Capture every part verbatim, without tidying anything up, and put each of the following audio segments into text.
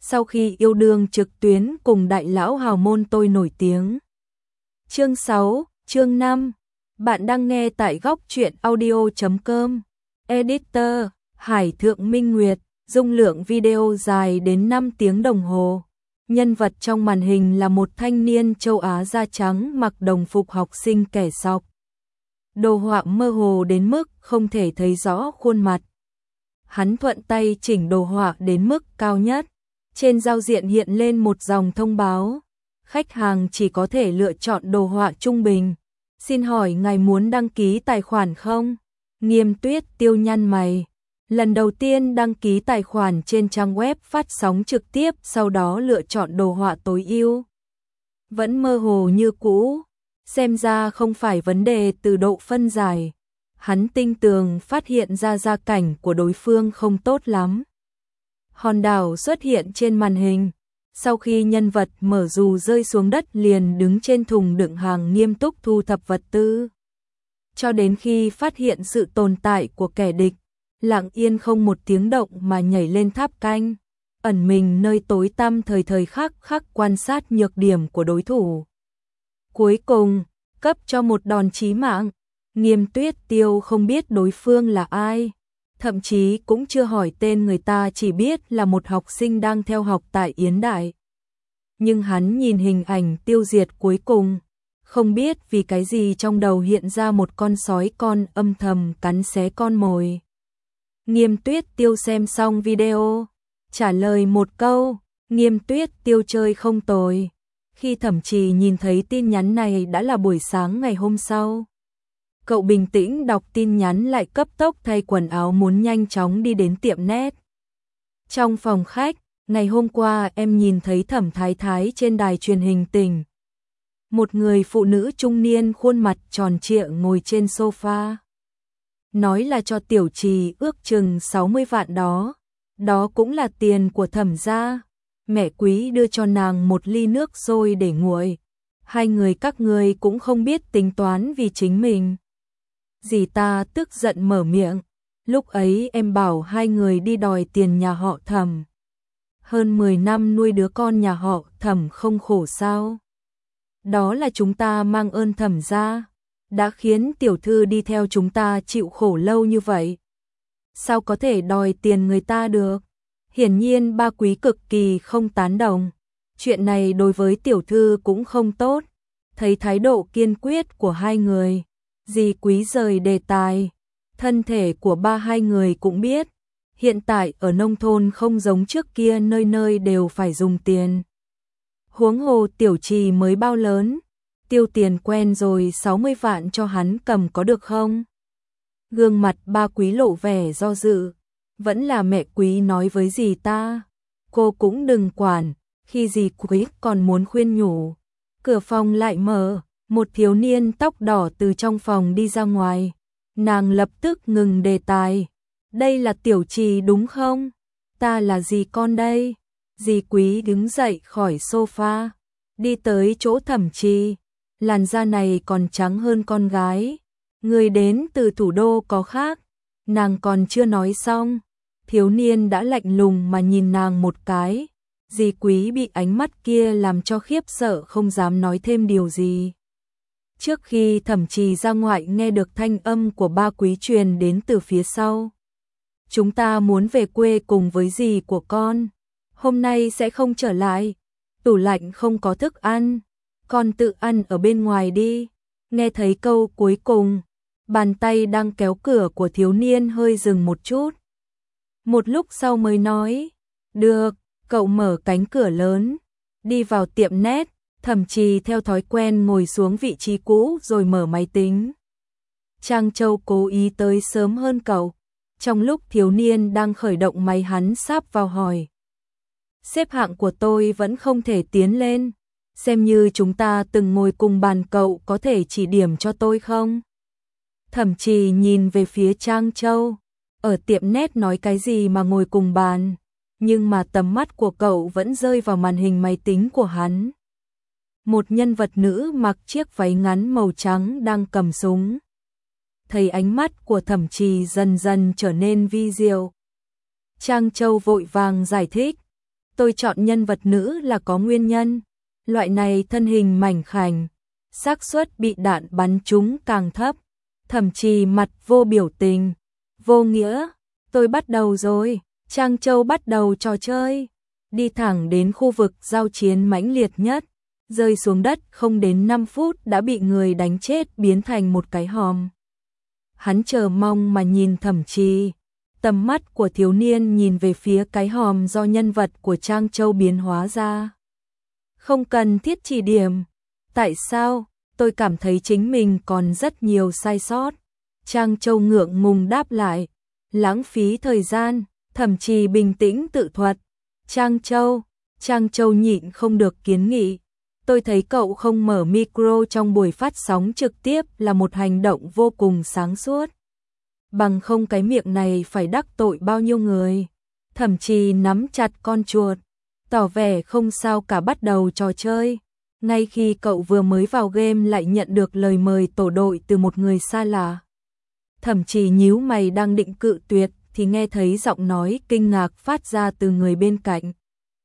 sau khi yêu đương trực tuyến cùng đại lão hào môn tôi nổi tiếng. Chương sáu, chương năm. Bạn đang nghe tại góc truyện audio chấm com. Editor: Hải Thượng Minh Nguyệt. Dung lượng video dài đến năm tiếng đồng hồ. Nhân vật trong màn hình là một thanh niên châu Á da trắng mặc đồng phục học sinh kẻ sọc. Đồ họa mơ hồ đến mức không thể thấy rõ khuôn mặt. Hắn thuận tay chỉnh đồ họa đến mức cao nhất. Trên giao diện hiện lên một dòng thông báo. Khách hàng chỉ có thể lựa chọn đồ họa trung bình. Xin hỏi ngài muốn đăng ký tài khoản không? Nghiêm Tuyết Tiêu nhăn mày. Lần đầu tiên đăng ký tài khoản trên trang web phát sóng trực tiếp, sau đó lựa chọn đồ họa tối ưu. Vẫn mơ hồ như cũ, xem ra không phải vấn đề từ độ phân giải. Hắn tinh tường phát hiện ra gia cảnh của đối phương không tốt lắm. Hòn đảo xuất hiện trên màn hình. Sau khi nhân vật mở dù rơi xuống đất liền đứng trên thùng đựng hàng nghiêm túc thu thập vật tư. Cho đến khi phát hiện sự tồn tại của kẻ địch, lặng yên không một tiếng động mà nhảy lên tháp canh, ẩn mình nơi tối tăm thời thời khắc khắc quan sát nhược điểm của đối thủ. Cuối cùng, cấp cho một đòn chí mạng. Nghiêm Tuyết Tiêu không biết đối phương là ai, thậm chí cũng chưa hỏi tên người ta, chỉ biết là một học sinh đang theo học tại Yến Đại. Nhưng hắn nhìn hình ảnh tiêu diệt cuối cùng, không biết vì cái gì trong đầu hiện ra một con sói con âm thầm cắn xé con mồi. Nghiêm Tuyết Tiêu xem xong video, trả lời một câu, Nghiêm Tuyết Tiêu chơi không tồi. Khi Thẩm Trì nhìn thấy tin nhắn này đã là buổi sáng ngày hôm sau. Cậu bình tĩnh đọc tin nhắn lại cấp tốc thay quần áo muốn nhanh chóng đi đến tiệm net. Trong phòng khách, ngày hôm qua em nhìn thấy Thẩm Thái Thái trên đài truyền hình tỉnh. Một người phụ nữ trung niên khuôn mặt tròn trịa ngồi trên sofa. Nói là cho Tiểu Trì ước chừng sáu mươi vạn đó. Đó cũng là tiền của Thẩm gia. Mẹ Quý đưa cho nàng một ly nước sôi để nguội. Hai người các ngươi cũng không biết tính toán vì chính mình. Dì ta tức giận mở miệng. Lúc ấy em bảo hai người đi đòi tiền nhà họ Thẩm. Hơn mười năm nuôi đứa con nhà họ Thẩm không khổ sao? Đó là chúng ta mang ơn Thẩm gia, đã khiến tiểu thư đi theo chúng ta chịu khổ lâu như vậy. Sao có thể đòi tiền người ta được? Hiển nhiên ba Quý cực kỳ không tán đồng. Chuyện này đối với tiểu thư cũng không tốt. Thấy thái độ kiên quyết của hai người, dì Quý rời đề tài. Thân thể của ba hai người cũng biết. Hiện tại ở nông thôn không giống trước kia nơi nơi đều phải dùng tiền. Huống hồ Tiểu Trì mới bao lớn, tiêu tiền quen rồi, sáu mươi vạn cho hắn cầm có được không? Gương mặt ba Quý lộ vẻ do dự. Vẫn là mẹ Quý nói với dì ta. Cô cũng đừng quản. Khi dì Quý còn muốn khuyên nhủ, cửa phòng lại mở. Một thiếu niên tóc đỏ từ trong phòng đi ra ngoài. Nàng lập tức ngừng đề tài. Đây là Tiểu Trì đúng không? Ta là dì con đây. Dì Quý đứng dậy khỏi sofa, đi tới chỗ Thẩm Trì. Làn da này còn trắng hơn con gái. Người đến từ thủ đô có khác. Nàng còn chưa nói xong, thiếu niên đã lạnh lùng mà nhìn nàng một cái. Dì Quý bị ánh mắt kia làm cho khiếp sợ, không dám nói thêm điều gì. Trước khi Thẩm Trì ra ngoại nghe được thanh âm của ba Quý truyền đến từ phía sau. Chúng ta muốn về quê cùng với dì của con. Hôm nay sẽ không trở lại. Tủ lạnh không có thức ăn. Con tự ăn ở bên ngoài đi. Nghe thấy câu cuối cùng, bàn tay đang kéo cửa của thiếu niên hơi dừng một chút. Một lúc sau mới nói, được. Cậu mở cánh cửa lớn, đi vào tiệm net. Thẩm Trì theo thói quen ngồi xuống vị trí cũ rồi mở máy tính. Trang Châu cố ý tới sớm hơn cậu. Trong lúc thiếu niên đang khởi động máy hắn sáp vào hỏi. Xếp hạng của tôi vẫn không thể tiến lên. Xem như chúng ta từng ngồi cùng bàn, cậu có thể chỉ điểm cho tôi không? Thẩm Trì nhìn về phía Trang Châu. Ở tiệm net nói cái gì mà ngồi cùng bàn. Nhưng mà tầm mắt của cậu vẫn rơi vào màn hình máy tính của hắn. Một nhân vật nữ mặc chiếc váy ngắn màu trắng đang cầm súng. Thấy ánh mắt của Thẩm Trì dần dần trở nên vi diệu, Trang Châu vội vàng giải thích. Tôi chọn nhân vật nữ là có nguyên nhân. Loại này thân hình mảnh khảnh, xác suất bị đạn bắn trúng càng thấp. Thẩm Trì mặt vô biểu tình, vô nghĩa. Tôi bắt đầu rồi. Trang Châu bắt đầu trò chơi. Đi thẳng đến khu vực giao chiến mãnh liệt nhất. Rơi xuống đất không đến năm phút đã bị người đánh chết biến thành một cái hòm. Hắn chờ mong mà nhìn Thẩm Trì. Tầm mắt của thiếu niên nhìn về phía cái hòm do nhân vật của Trang Châu biến hóa ra. Không cần thiết chỉ điểm. Tại sao? Tôi cảm thấy chính mình còn rất nhiều sai sót. Trang Châu ngượng ngùng đáp lại. Lãng phí thời gian. Thẩm Trì bình tĩnh tự thuật. Trang Châu. Trang Châu nhịn không được kiến nghị. Tôi thấy cậu không mở micro trong buổi phát sóng trực tiếp là một hành động vô cùng sáng suốt. Bằng không cái miệng này phải đắc tội bao nhiêu người. Thẩm Trì nắm chặt con chuột, tỏ vẻ không sao cả bắt đầu trò chơi. Ngay khi cậu vừa mới vào game lại nhận được lời mời tổ đội từ một người xa lạ. Thẩm Trì nhíu mày đang định cự tuyệt thì nghe thấy giọng nói kinh ngạc phát ra từ người bên cạnh.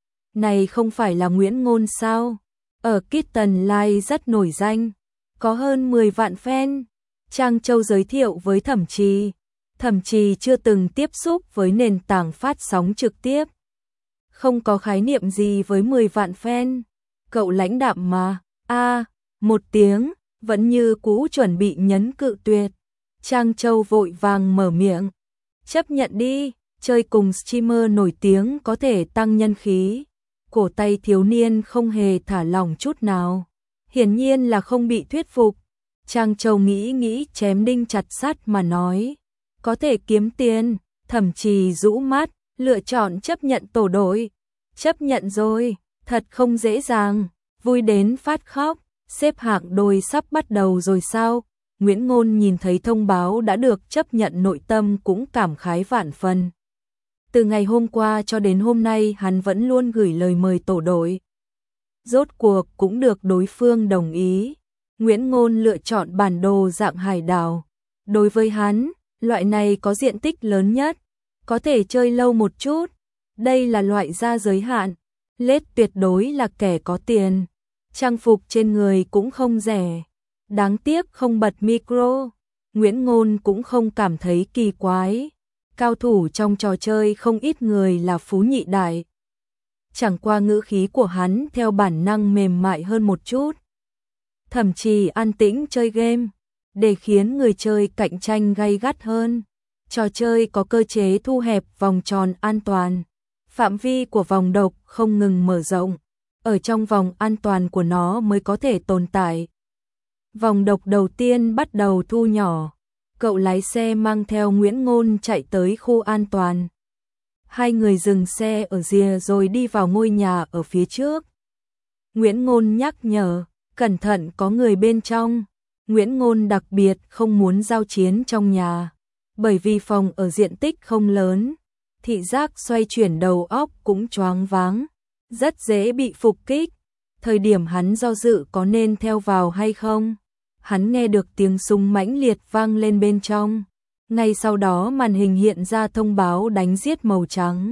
Này không phải là Nguyễn Ngôn sao? Ở Kitten Live rất nổi danh, có hơn mười vạn fan. Trang Châu giới thiệu với Thẩm Trì. Thẩm Trì chưa từng tiếp xúc với nền tảng phát sóng trực tiếp. Không có khái niệm gì với mười vạn fan. Cậu lãnh đạm mà. A, à, một tiếng, vẫn như cũ chuẩn bị nhấn cự tuyệt. Trang Châu vội vàng mở miệng. Chấp nhận đi, chơi cùng streamer nổi tiếng có thể tăng nhân khí. Cổ tay thiếu niên không hề thả lỏng chút nào. Hiển nhiên là không bị thuyết phục. Trang Châu nghĩ nghĩ chém đinh chặt sắt mà nói. Có thể kiếm tiền. Thẩm Trì rũ mắt, lựa chọn chấp nhận tổ đội. Chấp nhận rồi, thật không dễ dàng. Vui đến phát khóc. Xếp hạng đôi sắp bắt đầu rồi sao? Nguyễn Ngôn nhìn thấy thông báo đã được chấp nhận nội tâm cũng cảm khái vạn phần. Từ ngày hôm qua cho đến hôm nay hắn vẫn luôn gửi lời mời tổ đội. Rốt cuộc cũng được đối phương đồng ý. Nguyễn Ngôn lựa chọn bản đồ dạng hải đảo. Đối với hắn, loại này có diện tích lớn nhất, có thể chơi lâu một chút. Đây là loại ra giới hạn. Lết tuyệt đối là kẻ có tiền. Trang phục trên người cũng không rẻ. Đáng tiếc không bật micro. Nguyễn Ngôn cũng không cảm thấy kỳ quái. Cao thủ trong trò chơi không ít người là phú nhị đại. Chẳng qua ngữ khí của hắn theo bản năng mềm mại hơn một chút. Thẩm Trì an tĩnh chơi game, để khiến người chơi cạnh tranh gay gắt hơn. Trò chơi có cơ chế thu hẹp vòng tròn an toàn. Phạm vi của vòng độc không ngừng mở rộng. Ở trong vòng an toàn của nó mới có thể tồn tại. Vòng độc đầu tiên bắt đầu thu nhỏ. Cậu lái xe mang theo Nguyễn Ngôn chạy tới khu an toàn. Hai người dừng xe ở rìa rồi đi vào ngôi nhà ở phía trước. Nguyễn Ngôn nhắc nhở, cẩn thận có người bên trong. Nguyễn Ngôn đặc biệt không muốn giao chiến trong nhà. Bởi vì phòng ở diện tích không lớn. Thị giác xoay chuyển đầu óc cũng choáng váng. Rất dễ bị phục kích. Thời điểm hắn do dự có nên theo vào hay không. Hắn nghe được tiếng súng mãnh liệt vang lên bên trong. Ngay sau đó màn hình hiện ra thông báo đánh giết màu trắng.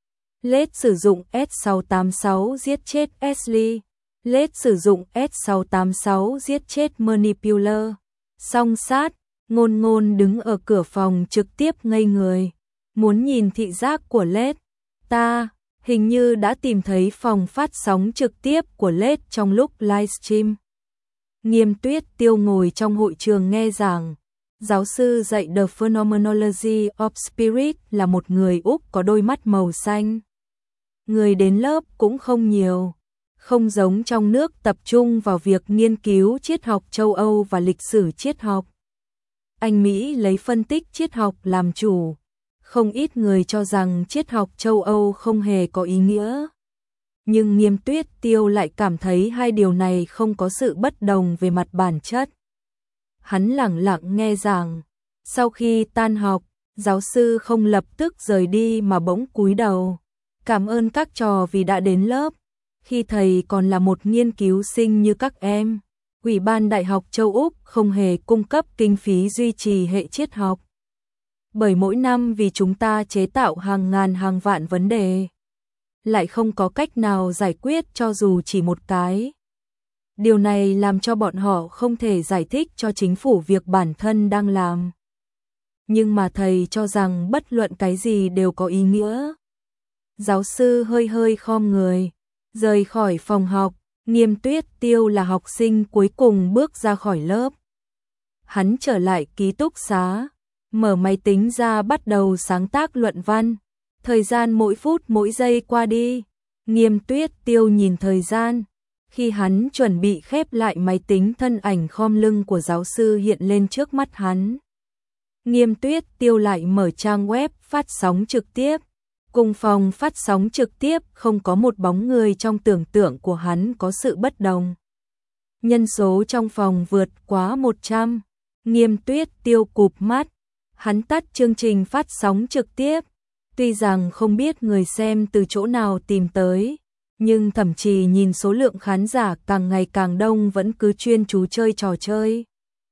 Lết sử dụng S sáu tám sáu giết chết Ashley. Lết sử dụng S sáu tám sáu giết chết Manipuler. Song sát, Ngôn Ngôn đứng ở cửa phòng trực tiếp ngây người. Muốn nhìn thị giác của Lết. Ta, hình như đã tìm thấy phòng phát sóng trực tiếp của Lết trong lúc livestream. Nghiêm Tuyết Tiêu ngồi trong hội trường nghe giảng. Giáo sư dạy The Phenomenology of Spirit là một người Úc có đôi mắt màu xanh. Người đến lớp cũng không nhiều. Không giống trong nước tập trung vào việc nghiên cứu triết học châu Âu và lịch sử triết học. Anh Mỹ lấy phân tích triết học làm chủ. Không ít người cho rằng triết học châu Âu không hề có ý nghĩa. Nhưng Nghiêm Tuyết Tiêu lại cảm thấy hai điều này không có sự bất đồng về mặt bản chất. Hắn lẳng lặng nghe giảng. Sau khi tan học, giáo sư không lập tức rời đi mà bỗng cúi đầu. Cảm ơn các trò vì đã đến lớp. Khi thầy còn là một nghiên cứu sinh như các em, Ủy ban Đại học châu Úc không hề cung cấp kinh phí duy trì hệ triết học. Bởi mỗi năm vì chúng ta chế tạo hàng ngàn hàng vạn vấn đề. lại không có cách nào giải quyết cho dù chỉ một cái. Điều này làm cho bọn họ không thể giải thích cho chính phủ việc bản thân đang làm. Nhưng mà thầy cho rằng bất luận cái gì đều có ý nghĩa. Giáo sư hơi hơi khom người, rời khỏi phòng học. Nghiêm Tuyết Tiêu là học sinh cuối cùng bước ra khỏi lớp. Hắn trở lại ký túc xá, mở máy tính ra bắt đầu sáng tác luận văn. Thời gian mỗi phút mỗi giây qua đi. Nghiêm Tuyết Tiêu nhìn thời gian. Khi hắn chuẩn bị khép lại máy tính, thân ảnh khom lưng của giáo sư hiện lên trước mắt hắn. Nghiêm Tuyết Tiêu lại mở trang web phát sóng trực tiếp. Cùng phòng phát sóng trực tiếp không có một bóng người, trong tưởng tượng của hắn có sự bất đồng. Nhân số trong phòng vượt quá một trăm. Nghiêm Tuyết Tiêu cụp mắt. Hắn tắt chương trình phát sóng trực tiếp. Tuy rằng không biết người xem từ chỗ nào tìm tới, nhưng Thẩm Trì nhìn số lượng khán giả càng ngày càng đông vẫn cứ chuyên chú chơi trò chơi.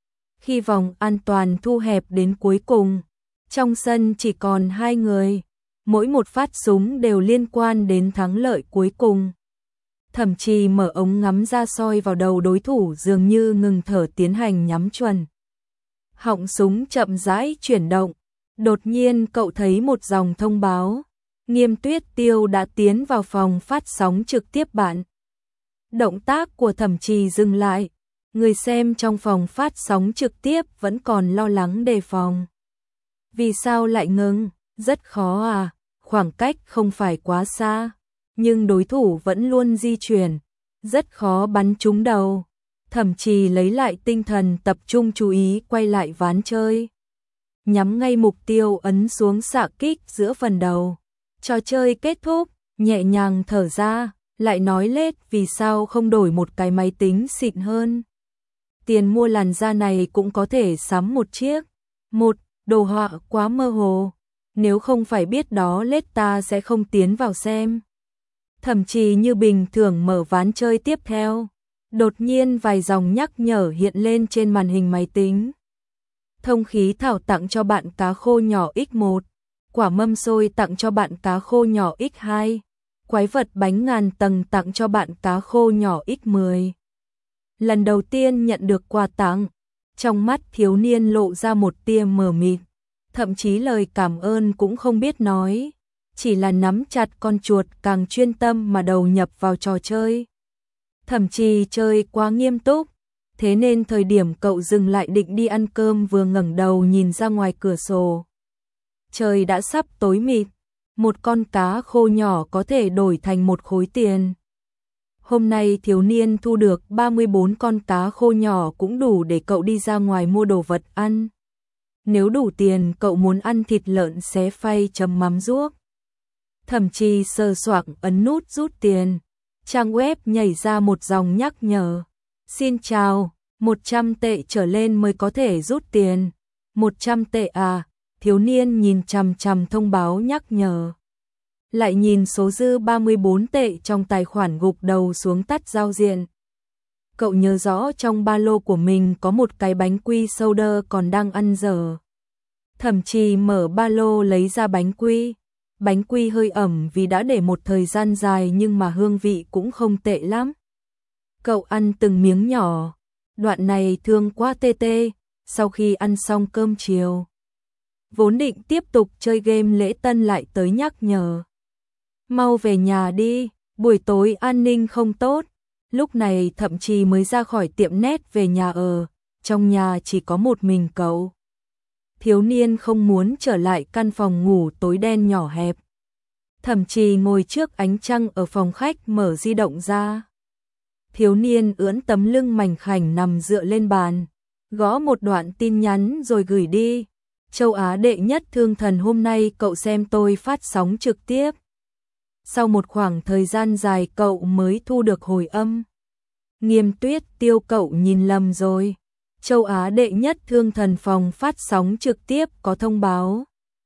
Khi vòng an toàn thu hẹp đến cuối cùng, trong sân chỉ còn hai người, mỗi một phát súng đều liên quan đến thắng lợi cuối cùng. Thẩm Trì mở ống ngắm ra soi vào đầu đối thủ, dường như ngừng thở tiến hành nhắm chuẩn. Họng súng chậm rãi chuyển động, đột nhiên cậu thấy một dòng thông báo. Nghiêm Tuyết Tiêu đã tiến vào phòng phát sóng trực tiếp bạn. Động tác của Thẩm Trì dừng lại. Người xem trong phòng phát sóng trực tiếp vẫn còn lo lắng đề phòng. Vì sao lại ngừng? Rất khó à, khoảng cách không phải quá xa, nhưng đối thủ vẫn luôn di chuyển, rất khó bắn trúng đầu. Thẩm Trì lấy lại tinh thần, tập trung chú ý quay lại ván chơi. Nhắm ngay mục tiêu, ấn xuống xạ kích giữa phần đầu. Trò chơi kết thúc, nhẹ nhàng thở ra, lại nói lết vì sao không đổi một cái máy tính xịn hơn. Tiền mua làn da này cũng có thể sắm một chiếc. Một, đồ họa quá mơ hồ. Nếu không phải biết đó lết ta sẽ không tiến vào xem. Thẩm Trì như bình thường mở ván chơi tiếp theo. Đột nhiên vài dòng nhắc nhở hiện lên trên màn hình máy tính. Thông khí thảo tặng cho bạn cá khô nhỏ x một. Quả mâm xôi tặng cho bạn cá khô nhỏ x hai. Quái vật bánh ngàn tầng tặng cho bạn cá khô nhỏ x mười. Lần đầu tiên nhận được quà tặng, trong mắt thiếu niên lộ ra một tia mờ mịt, thậm chí lời cảm ơn cũng không biết nói, chỉ là nắm chặt con chuột càng chuyên tâm mà đầu nhập vào trò chơi. Thẩm Trì chơi quá nghiêm túc, thế nên thời điểm cậu dừng lại định đi ăn cơm, vừa ngẩng đầu nhìn ra ngoài cửa sổ. Trời đã sắp tối mịt, một con cá khô nhỏ có thể đổi thành một khối tiền. Hôm nay thiếu niên thu được ba mươi bốn con cá khô nhỏ cũng đủ để cậu đi ra ngoài mua đồ vật ăn. Nếu đủ tiền cậu muốn ăn thịt lợn xé phay chấm mắm ruốc. Thẩm Trì sờ soạng ấn nút rút tiền. Trang web nhảy ra một dòng nhắc nhở. Xin chào, một trăm tệ trở lên mới có thể rút tiền. một trăm tệ à? Thiếu niên nhìn chằm chằm thông báo nhắc nhở. Lại nhìn số dư ba mươi bốn tệ trong tài khoản, gục đầu xuống tắt giao diện. Cậu nhớ rõ trong ba lô của mình có một cái bánh quy soda còn đang ăn dở. Thẩm Trì mở ba lô lấy ra bánh quy. Bánh quy hơi ẩm vì đã để một thời gian dài nhưng mà hương vị cũng không tệ lắm. Cậu ăn từng miếng nhỏ. Đoạn này thương quá tê tê. Sau khi ăn xong cơm chiều, vốn định tiếp tục chơi game, lễ tân lại tới nhắc nhở. Mau về nhà đi, buổi tối an ninh không tốt. Lúc này Thẩm Trì mới ra khỏi tiệm nét về nhà ở, trong nhà chỉ có một mình cậu. Thiếu niên không muốn trở lại căn phòng ngủ tối đen nhỏ hẹp. Thẩm Trì ngồi trước ánh trăng ở phòng khách, mở di động ra. Thiếu niên ưỡn tấm lưng mảnh khảnh nằm dựa lên bàn, gõ một đoạn tin nhắn rồi gửi đi. Châu Á đệ nhất thương thần, hôm nay cậu xem tôi phát sóng trực tiếp. Sau một khoảng thời gian dài cậu mới thu được hồi âm. Nghiêm Tuyết Tiêu, cậu nhìn lầm rồi. Châu Á đệ nhất thương thần phòng phát sóng trực tiếp có thông báo.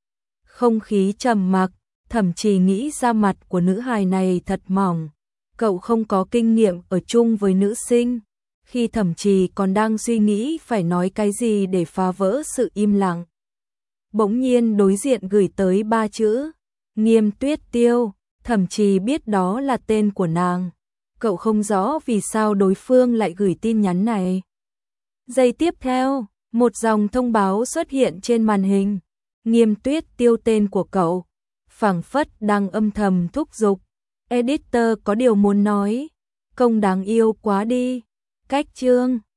Không khí trầm mặc, Thẩm Trì nghĩ ra mặt của nữ hài này thật mỏng. Cậu không có kinh nghiệm ở chung với nữ sinh. Khi Thẩm Trì còn đang suy nghĩ phải nói cái gì để phá vỡ sự im lặng, bỗng nhiên đối diện gửi tới ba chữ: Nghiêm Tuyết Tiêu. thậm chí biết đó là tên của nàng. Cậu không rõ vì sao đối phương lại gửi tin nhắn này. Giây tiếp theo, một dòng thông báo xuất hiện trên màn hình. Nghiêm Tuyết tiêu tên của cậu, phảng phất đang âm thầm thúc giục. Editor có điều muốn nói. Công đáng yêu quá đi. Cách chương